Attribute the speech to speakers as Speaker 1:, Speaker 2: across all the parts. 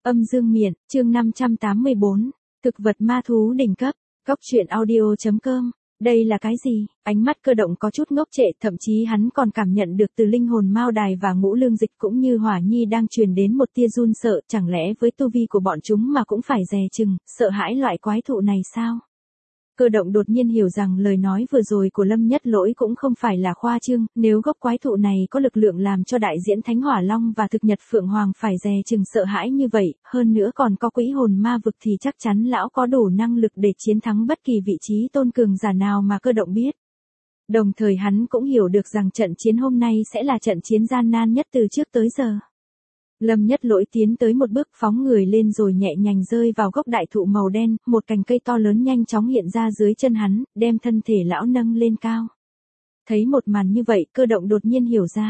Speaker 1: Âm dương miện, chương 584, thực vật ma thú đỉnh cấp, góc truyện audio.com. Đây là cái gì? Ánh mắt Cơ Động có chút ngốc trệ, thậm chí hắn còn cảm nhận được từ linh hồn Mao Đài và Ngũ Lương Dịch cũng như Hỏa Nhi đang truyền đến một tia run sợ, chẳng lẽ với tu vi của bọn chúng mà cũng phải dè chừng, sợ hãi loại quái thụ này sao? Cơ Động đột nhiên hiểu rằng lời nói vừa rồi của Lâm Nhất Lỗi cũng không phải là khoa trương, nếu gốc quái thụ này có lực lượng làm cho đại diễn Thánh Hỏa Long và thực nhật Phượng Hoàng phải dè chừng sợ hãi như vậy, hơn nữa còn có quỹ hồn ma vực thì chắc chắn lão có đủ năng lực để chiến thắng bất kỳ vị trí tôn cường giả nào mà Cơ Động biết. Đồng thời hắn cũng hiểu được rằng trận chiến hôm nay sẽ là trận chiến gian nan nhất từ trước tới giờ. Lâm Nhất Lỗi tiến tới một bước phóng người lên rồi nhẹ nhàng rơi vào gốc đại thụ màu đen, một cành cây to lớn nhanh chóng hiện ra dưới chân hắn, đem thân thể lão nâng lên cao. Thấy một màn như vậy, Cơ Động đột nhiên hiểu ra.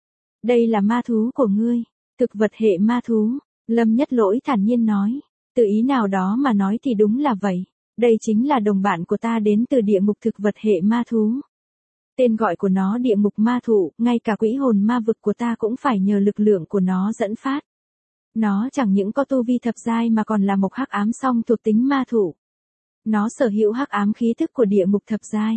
Speaker 1: Đây là ma thú của ngươi, thực vật hệ ma thú, Lâm Nhất Lỗi thản nhiên nói. Từ ý nào đó mà nói thì đúng là vậy, đây chính là đồng bạn của ta đến từ địa ngục thực vật hệ ma thú. Tên gọi của nó địa ngục ma thụ, ngay cả quỹ hồn ma vực của ta cũng phải nhờ lực lượng của nó dẫn phát. Nó chẳng những có tu vi thập giai mà còn là một hắc ám song thuộc tính ma thụ. Nó sở hữu hắc ám khí thức của địa ngục thập giai.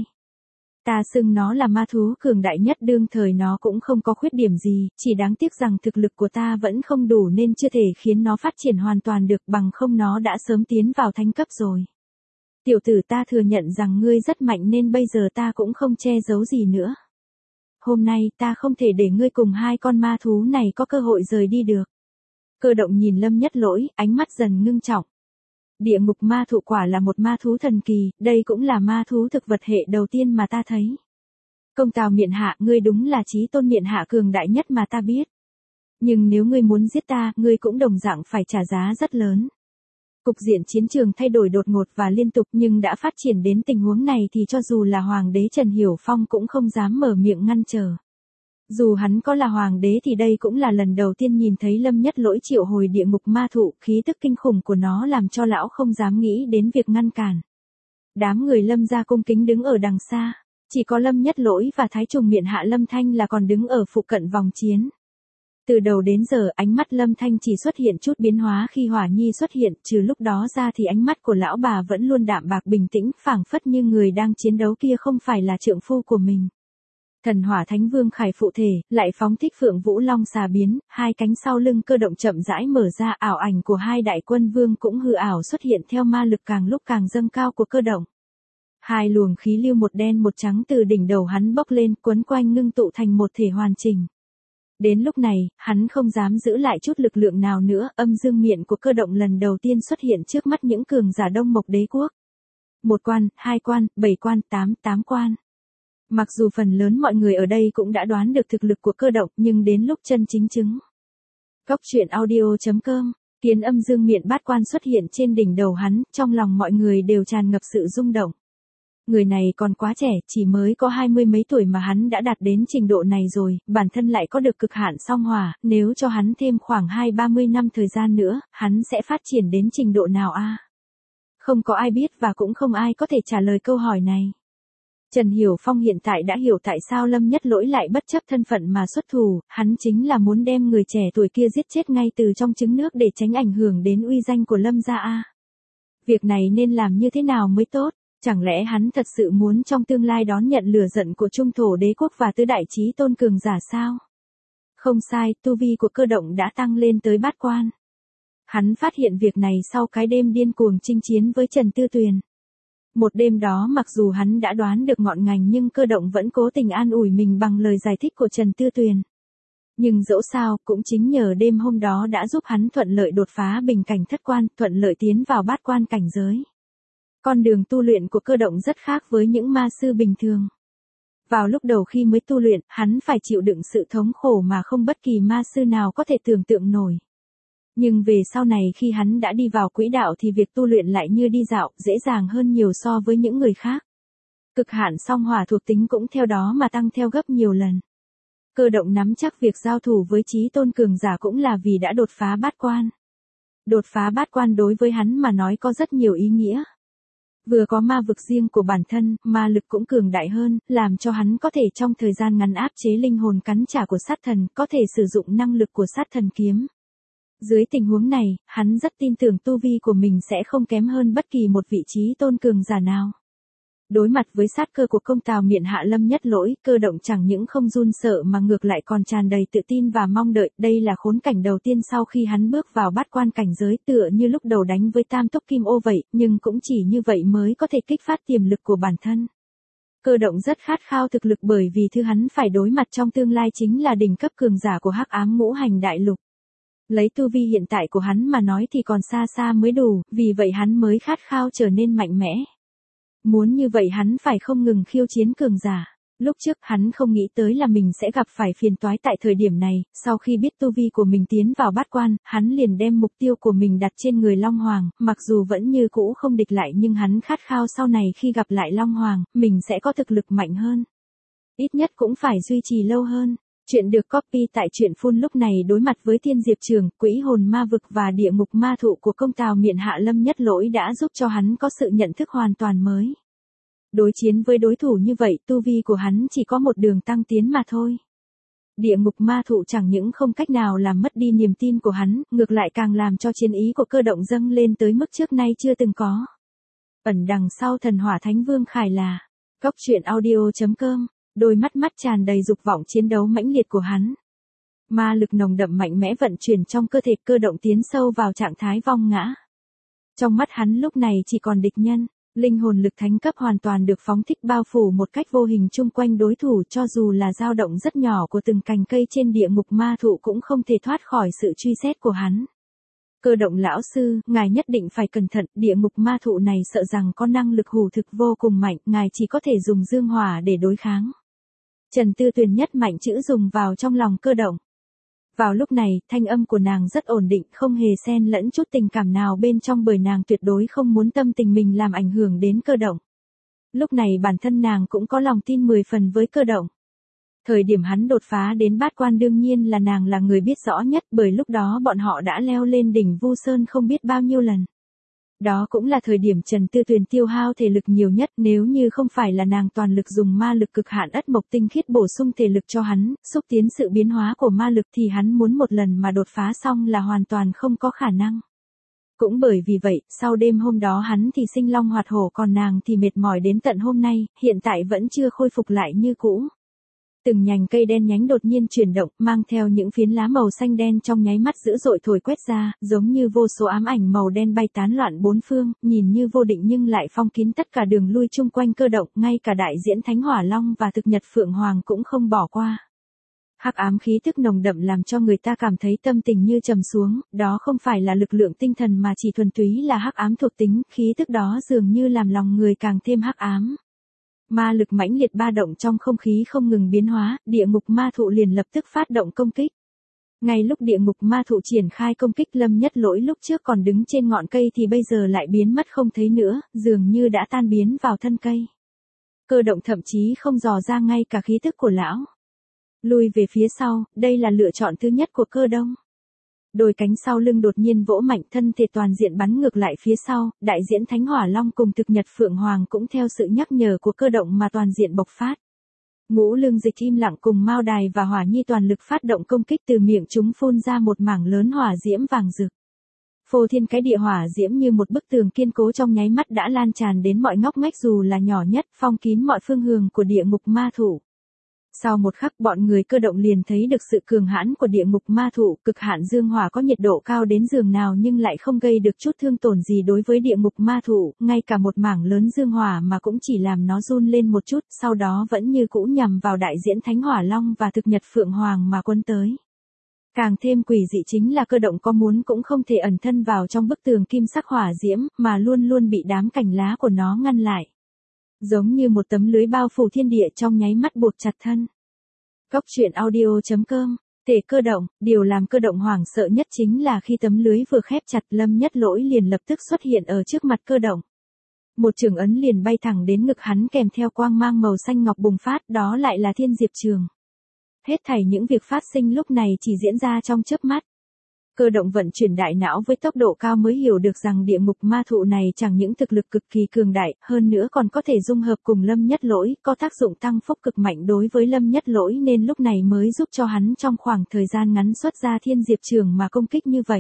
Speaker 1: Ta xưng nó là ma thú cường đại nhất đương thời, nó cũng không có khuyết điểm gì, chỉ đáng tiếc rằng thực lực của ta vẫn không đủ nên chưa thể khiến nó phát triển hoàn toàn được, bằng không nó đã sớm tiến vào thánh cấp rồi. Tiểu tử, ta thừa nhận rằng ngươi rất mạnh nên bây giờ ta cũng không che giấu gì nữa. Hôm nay ta không thể để ngươi cùng hai con ma thú này có cơ hội rời đi được. Cơ Động nhìn Lâm Nhất Lỗi, ánh mắt dần ngưng trọng. Địa ngục ma thụ quả là một ma thú thần kỳ, đây cũng là ma thú thực vật hệ đầu tiên mà ta thấy. Công Tào miện hạ, ngươi đúng là chí tôn miện hạ cường đại nhất mà ta biết. Nhưng nếu ngươi muốn giết ta, ngươi cũng đồng dạng phải trả giá rất lớn. Cục diện chiến trường thay đổi đột ngột và liên tục, nhưng đã phát triển đến tình huống này thì cho dù là Hoàng đế Trần Hiểu Phong cũng không dám mở miệng ngăn trở. Dù hắn có là Hoàng đế thì đây cũng là lần đầu tiên nhìn thấy Lâm Nhất Lỗi triệu hồi địa ngục ma thụ, khí tức kinh khủng của nó làm cho lão không dám nghĩ đến việc ngăn cản. Đám người Lâm gia cung kính đứng ở đằng xa, chỉ có Lâm Nhất Lỗi và Thái Trùng miện hạ Lâm Thanh là còn đứng ở phụ cận vòng chiến. Từ đầu đến giờ ánh mắt Lâm Thanh chỉ xuất hiện chút biến hóa khi Hỏa Nhi xuất hiện, trừ lúc đó ra thì ánh mắt của lão bà vẫn luôn đạm bạc bình tĩnh, phảng phất như người đang chiến đấu kia không phải là trượng phu của mình. Thần Hỏa Thánh Vương Khải phụ thể, lại phóng thích Phượng Vũ Long xà biến, hai cánh sau lưng Cơ Động chậm rãi mở ra, ảo ảnh của hai đại quân vương cũng hư ảo xuất hiện theo ma lực càng lúc càng dâng cao của Cơ Động. Hai luồng khí lưu một đen một trắng từ đỉnh đầu hắn bốc lên, quấn quanh ngưng tụ thành một thể hoàn chỉnh. Đến lúc này, hắn không dám giữ lại chút lực lượng nào nữa, âm dương miện của Cơ Động lần đầu tiên xuất hiện trước mắt những cường giả Đông Mộc Đế quốc. 1 quan, 2 quan, 7 quan, 8 quan. Mặc dù phần lớn mọi người ở đây cũng đã đoán được thực lực của Cơ Động, nhưng đến lúc chân chính chứng. Góc truyện audio.com, kiến âm dương miện bát quan xuất hiện trên đỉnh đầu hắn, trong lòng mọi người đều tràn ngập sự rung động. Người này còn quá trẻ, chỉ mới có 20 mấy tuổi mà hắn đã đạt đến trình độ này rồi, bản thân lại có được cực hạn song hỏa, nếu cho hắn thêm khoảng 20-30 năm thời gian nữa, hắn sẽ phát triển đến trình độ nào a? Không có ai biết và cũng không ai có thể trả lời câu hỏi này. Trần Hiểu Phong hiện tại đã hiểu tại sao Lâm Nhất Lỗi lại bất chấp thân phận mà xuất thủ, hắn chính là muốn đem người trẻ tuổi kia giết chết ngay từ trong trứng nước để tránh ảnh hưởng đến uy danh của Lâm gia a. Việc này nên làm như thế nào mới tốt? Chẳng lẽ hắn thật sự muốn trong tương lai đón nhận lửa giận của Trung Thổ Đế quốc và tứ đại chí tôn cường giả sao? Không sai, tu vi của Cơ Động đã tăng lên tới bát quan. Hắn phát hiện việc này sau cái đêm điên cuồng chinh chiến với Trần Tư Tuyền. Một đêm đó mặc dù hắn đã đoán được ngọn ngành nhưng Cơ Động vẫn cố tình an ủi mình bằng lời giải thích của Trần Tư Tuyền. Nhưng dẫu sao, cũng chính nhờ đêm hôm đó đã giúp hắn thuận lợi đột phá bình cảnh thất quan, thuận lợi tiến vào bát quan cảnh giới. Con đường tu luyện của Cơ Động rất khác với những ma sư bình thường. Vào lúc đầu khi mới tu luyện, hắn phải chịu đựng sự thống khổ mà không bất kỳ ma sư nào có thể tưởng tượng nổi. Nhưng về sau này khi hắn đã đi vào quỹ đạo thì việc tu luyện lại như đi dạo, dễ dàng hơn nhiều so với những người khác. Cực hạn song hỏa thuộc tính cũng theo đó mà tăng theo gấp nhiều lần. Cơ Động nắm chắc việc giao thủ với chí tôn cường giả cũng là vì đã đột phá bát quan. Đột phá bát quan đối với hắn mà nói có rất nhiều ý nghĩa. Vừa có ma vực riêng của bản thân, ma lực cũng cường đại hơn, làm cho hắn có thể trong thời gian ngắn áp chế linh hồn cắn trả của sát thần, có thể sử dụng năng lực của sát thần kiếm. Dưới tình huống này, hắn rất tin tưởng tu vi của mình sẽ không kém hơn bất kỳ một vị trí tôn cường giả nào. Đối mặt với sát cơ của công tào miện Hạ Lâm Nhất Lỗi, Cơ Động chẳng những không run sợ mà ngược lại còn tràn đầy tự tin và mong đợi. Đây là khốn cảnh đầu tiên sau khi hắn bước vào bát quan cảnh giới, tựa như lúc đầu đánh với Tam Tốc Kim Ô vậy, nhưng cũng chỉ như vậy mới có thể kích phát tiềm lực của bản thân. Cơ Động rất khát khao thực lực bởi vì thứ hắn phải đối mặt trong tương lai chính là đỉnh cấp cường giả của Hắc Ám Ngũ Hành Đại Lục. Lấy tu vi hiện tại của hắn mà nói thì còn xa xa mới đủ, vì vậy hắn mới khát khao trở nên mạnh mẽ. Muốn như vậy hắn phải không ngừng khiêu chiến cường giả. Lúc trước hắn không nghĩ tới là mình sẽ gặp phải phiền toái tại thời điểm này, sau khi biết tu vi của mình tiến vào bát quan, hắn liền đem mục tiêu của mình đặt trên người Long Hoàng, mặc dù vẫn như cũ không địch lại nhưng hắn khát khao sau này khi gặp lại Long Hoàng, mình sẽ có thực lực mạnh hơn. Ít nhất cũng phải duy trì lâu hơn. Chuyện được copy tại truyện phun lúc này đối mặt với Thiên Diệp Trường, Quỹ Hồn Ma Vực và Địa Ngục Ma Thụ của công tào miện Hạ Lâm Nhất Lỗi đã giúp cho hắn có sự nhận thức hoàn toàn mới. Đối chiến với đối thủ như vậy, tu vi của hắn chỉ có một đường tăng tiến mà thôi. Địa Ngục Ma Thụ chẳng những không cách nào làm mất đi niềm tin của hắn, ngược lại càng làm cho chiến ý của Cơ Động dâng lên tới mức trước nay chưa từng có. Ẩn đằng sau thần hỏa thánh vương Khải là coctruyện.audio.com. Đôi mắt tràn đầy dục vọng chiến đấu mãnh liệt của hắn. Ma lực nồng đậm mạnh mẽ vận chuyển trong cơ thể, Cơ Động tiến sâu vào trạng thái vong ngã. Trong mắt hắn lúc này chỉ còn địch nhân, linh hồn lực thánh cấp hoàn toàn được phóng thích bao phủ một cách vô hình chung quanh đối thủ, cho dù là dao động rất nhỏ của từng cành cây trên Địa Ngục Ma Thụ cũng không thể thoát khỏi sự truy xét của hắn. Cơ Động lão sư, ngài nhất định phải cẩn thận, Địa Ngục Ma Thụ này sợ rằng có năng lực hủ thực vô cùng mạnh, ngài chỉ có thể dùng dương hỏa để đối kháng. Trần Tư Tuyền nhất mạnh chữ dùng vào trong lòng Cơ Động. Vào lúc này, thanh âm của nàng rất ổn định, không hề xen lẫn chút tình cảm nào bên trong bởi nàng tuyệt đối không muốn tâm tình mình làm ảnh hưởng đến Cơ Động. Lúc này bản thân nàng cũng có lòng tin 10 phần với Cơ Động. Thời điểm hắn đột phá đến bát quan đương nhiên là nàng là người biết rõ nhất, bởi lúc đó bọn họ đã leo lên đỉnh Vu Sơn không biết bao nhiêu lần. Đó cũng là thời điểm Trần Tư Tuyền tiêu hao thể lực nhiều nhất, nếu như không phải là nàng toàn lực dùng ma lực cực hạn ất mộc tinh khiết bổ sung thể lực cho hắn, xúc tiến sự biến hóa của ma lực thì hắn muốn một lần mà đột phá xong là hoàn toàn không có khả năng. Cũng bởi vì vậy, sau đêm hôm đó hắn thì sinh long hoạt hổ còn nàng thì mệt mỏi đến tận hôm nay, hiện tại vẫn chưa khôi phục lại như cũ. Từng nhành cây đen nhánh đột nhiên chuyển động, mang theo những phiến lá màu xanh đen trong nháy mắt dữ dội thổi quét ra, giống như vô số ám ảnh màu đen bay tán loạn bốn phương, nhìn như vô định nhưng lại phong kín tất cả đường lui chung quanh Cơ Động, ngay cả đại diễn Thánh Hỏa Long và thực nhật Phượng Hoàng cũng không bỏ qua. Hắc ám khí tức nồng đậm làm cho người ta cảm thấy tâm tình như trầm xuống, đó không phải là lực lượng tinh thần mà chỉ thuần túy là hắc ám thuộc tính, khí tức đó dường như làm lòng người càng thêm hắc ám. Ma lực mãnh liệt ba động trong không khí không ngừng biến hóa, Địa Ngục Ma Thụ liền lập tức phát động công kích. Ngay lúc Địa Ngục Ma Thụ triển khai công kích, Lâm Nhất Lỗi lúc trước còn đứng trên ngọn cây thì bây giờ lại biến mất không thấy nữa, dường như đã tan biến vào thân cây. Cơ Động thậm chí không dò ra ngay cả khí tức của lão. Lùi về phía sau, đây là lựa chọn thứ nhất của Cơ Đông. Đôi cánh sau lưng đột nhiên vỗ mạnh, thân thể toàn diện bắn ngược lại phía sau, đại diễn Thánh Hỏa Long cùng thực nhật Phượng Hoàng cũng theo sự nhắc nhở của Cơ Động mà toàn diện bộc phát. Ngũ Lương Dịch im lặng cùng Mao Đài và Hỏa Nhi toàn lực phát động công kích, từ miệng chúng phun ra một mảng lớn hỏa diễm vàng rực. Phô thiên cái địa hỏa diễm như một bức tường kiên cố trong nháy mắt đã lan tràn đến mọi ngóc ngách dù là nhỏ nhất, phong kín mọi phương hướng của Địa Ngục Ma Thụ. Sau một khắc bọn người Cơ Động liền thấy được sự cường hãn của Địa Ngục Ma Thụ, cực hạn dương hỏa có nhiệt độ cao đến giường nào nhưng lại không gây được chút thương tổn gì đối với Địa Ngục Ma Thụ, ngay cả một mảng lớn dương hỏa mà cũng chỉ làm nó run lên một chút, sau đó vẫn như cũ nhằm vào đại diễn Thánh Hỏa Long và thực nhật Phượng Hoàng mà quấn tới. Càng thêm quỷ dị chính là Cơ Động có muốn cũng không thể ẩn thân vào trong bức tường kim sắc hỏa diễm, mà luôn luôn bị đám cành lá của nó ngăn lại. Giống như một tấm lưới bao phủ thiên địa trong nháy mắt buộc chặt thân. Coctruyện.audio.com. Thể Cơ Động, điều làm Cơ Động hoảng sợ nhất chính là khi tấm lưới vừa khép chặt, Lâm Nhất Lỗi liền lập tức xuất hiện ở trước mặt Cơ Động. Một chưởng ấn liền bay thẳng đến ngực hắn kèm theo quang mang màu xanh ngọc bùng phát, đó lại là Thiên Diệp Trường. Hết thảy những việc phát sinh lúc này chỉ diễn ra trong chớp mắt. Cơ động vận chuyển đại não với tốc độ cao mới hiểu được rằng địa ngục ma thụ này chẳng những thực lực cực kỳ cường đại, hơn nữa còn có thể dung hợp cùng Lâm Nhất Lỗi, có tác dụng tăng phúc cực mạnh đối với Lâm Nhất Lỗi nên lúc này mới giúp cho hắn trong khoảng thời gian ngắn xuất ra Thiên Diệp Trường mà công kích như vậy.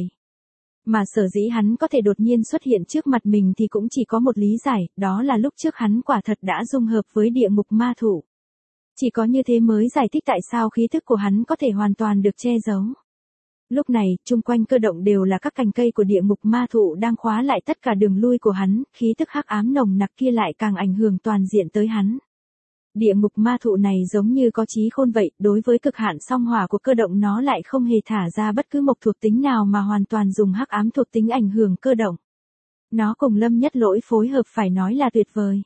Speaker 1: Mà sở dĩ hắn có thể đột nhiên xuất hiện trước mặt mình thì cũng chỉ có một lý giải, đó là lúc trước hắn quả thật đã dung hợp với địa ngục ma thụ. Chỉ có như thế mới giải thích tại sao khí thức của hắn có thể hoàn toàn được che giấu. Lúc này, chung quanh cơ động đều là các cành cây của địa ngục ma thụ đang khóa lại tất cả đường lui của hắn, khí tức hắc ám nồng nặc kia lại càng ảnh hưởng toàn diện tới hắn. Địa ngục ma thụ này giống như có trí khôn vậy, đối với cực hạn song hỏa của cơ động nó lại không hề thả ra bất cứ mộc thuộc tính nào mà hoàn toàn dùng hắc ám thuộc tính ảnh hưởng cơ động. Nó cùng Lâm Nhất Lỗi phối hợp phải nói là tuyệt vời.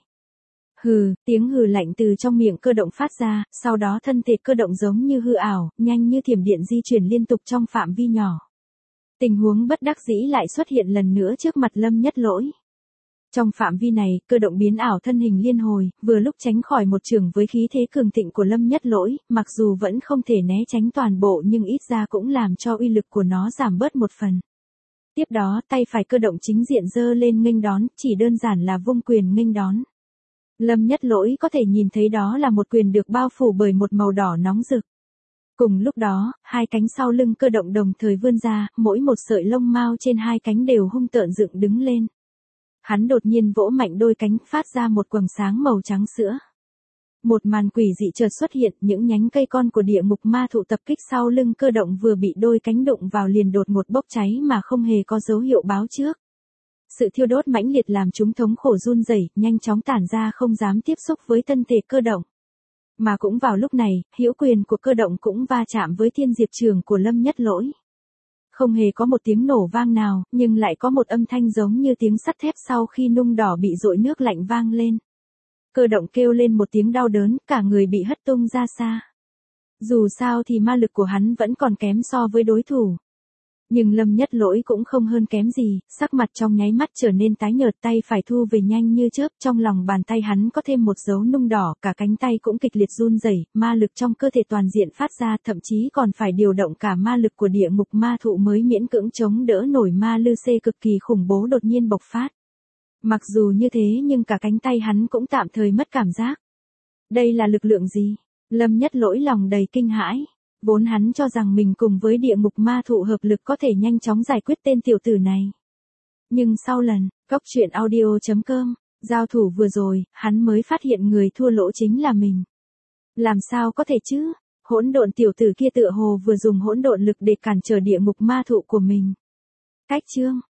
Speaker 1: Hừ, tiếng hừ lạnh từ trong miệng cơ động phát ra, sau đó thân thể cơ động giống như hư ảo, nhanh như thiểm điện di chuyển liên tục trong phạm vi nhỏ. Tình huống bất đắc dĩ lại xuất hiện lần nữa trước mặt Lâm Nhất Lỗi. Trong phạm vi này, cơ động biến ảo thân hình liên hồi, vừa lúc tránh khỏi một trường với khí thế cường thịnh của Lâm Nhất Lỗi, mặc dù vẫn không thể né tránh toàn bộ nhưng ít ra cũng làm cho uy lực của nó giảm bớt một phần. Tiếp đó, tay phải cơ động chính diện giơ lên nghênh đón, chỉ đơn giản là vung quyền nghênh đón. Lâm Nhất Lỗi có thể nhìn thấy đó là một quyền được bao phủ bởi một màu đỏ nóng rực. Cùng lúc đó, hai cánh sau lưng cơ động đồng thời vươn ra, mỗi một sợi lông mao trên hai cánh đều hung tợn dựng đứng lên. Hắn đột nhiên vỗ mạnh đôi cánh, phát ra một quầng sáng màu trắng sữa. Một màn quỷ dị chợt xuất hiện, những nhánh cây con của địa ngục ma thụ tập kích sau lưng cơ động vừa bị đôi cánh đụng vào liền đột ngột bốc cháy mà không hề có dấu hiệu báo trước. Sự thiêu đốt mãnh liệt làm chúng thống khổ run rẩy, nhanh chóng tản ra không dám tiếp xúc với thân thể cơ động. Mà cũng vào lúc này, hữu quyền của cơ động cũng va chạm với Thiên Diệp Trường của Lâm Nhất Lỗi. Không hề có một tiếng nổ vang nào, nhưng lại có một âm thanh giống như tiếng sắt thép sau khi nung đỏ bị dội nước lạnh vang lên. Cơ động kêu lên một tiếng đau đớn, cả người bị hất tung ra xa. Dù sao thì ma lực của hắn vẫn còn kém so với đối thủ. Nhưng Lâm Nhất Lỗi cũng không hơn kém gì, sắc mặt trong nháy mắt trở nên tái nhợt, tay phải thu về nhanh như chớp, trong lòng bàn tay hắn có thêm một dấu nung đỏ, cả cánh tay cũng kịch liệt run rẩy, ma lực trong cơ thể toàn diện phát ra, thậm chí còn phải điều động cả ma lực của địa ngục ma thụ mới miễn cưỡng chống đỡ nổi ma lư xê cực kỳ khủng bố đột nhiên bộc phát. Mặc dù như thế nhưng cả cánh tay hắn cũng tạm thời mất cảm giác. Đây là lực lượng gì? Lâm Nhất Lỗi lòng đầy kinh hãi. Vốn hắn cho rằng mình cùng với địa ngục ma thụ hợp lực có thể nhanh chóng giải quyết tên tiểu tử này. Nhưng sau lần, góc truyện audio.com, giao thủ vừa rồi, hắn mới phát hiện người thua lỗ chính là mình. Làm sao có thể chứ? Hỗn độn tiểu tử kia tựa hồ vừa dùng hỗn độn lực để cản trở địa ngục ma thụ của mình. Cách chương